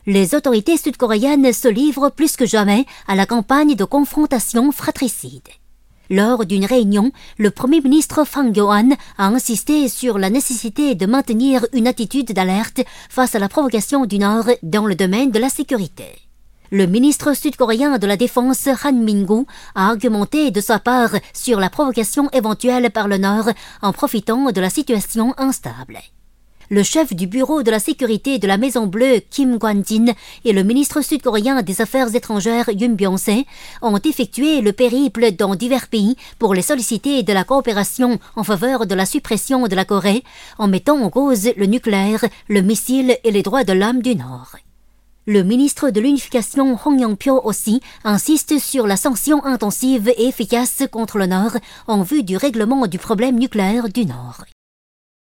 Les autorités sud-coréennes se livrent plus que jamais à la campagne de confrontation fratricide. Lors d'une réunion, le Premier ministre Phang Gyo-an a insisté sur la nécessité de maintenir une attitude d'alerte face à la provocation du Nord dans le domaine de la sécurité. Le ministre sud-coréen de la Défense Han Min-gu a argumenté de sa part sur la provocation éventuelle par le Nord en profitant de la situation instable. Le chef du bureau de la sécurité de la Maison-Bleue, Kim Kwan-jin, et le ministre sud-coréen des Affaires étrangères, Yoon Byung-se, ont effectué le périple dans divers pays pour les solliciter de la coopération en faveur de la suppression de la Corée, en mettant en cause le nucléaire, le missile et les droits de l'homme du Nord. Le ministre de l'Unification Hong Yong-pyo aussi insiste sur la sanction intensive et efficace contre le Nord en vue du règlement du problème nucléaire du Nord.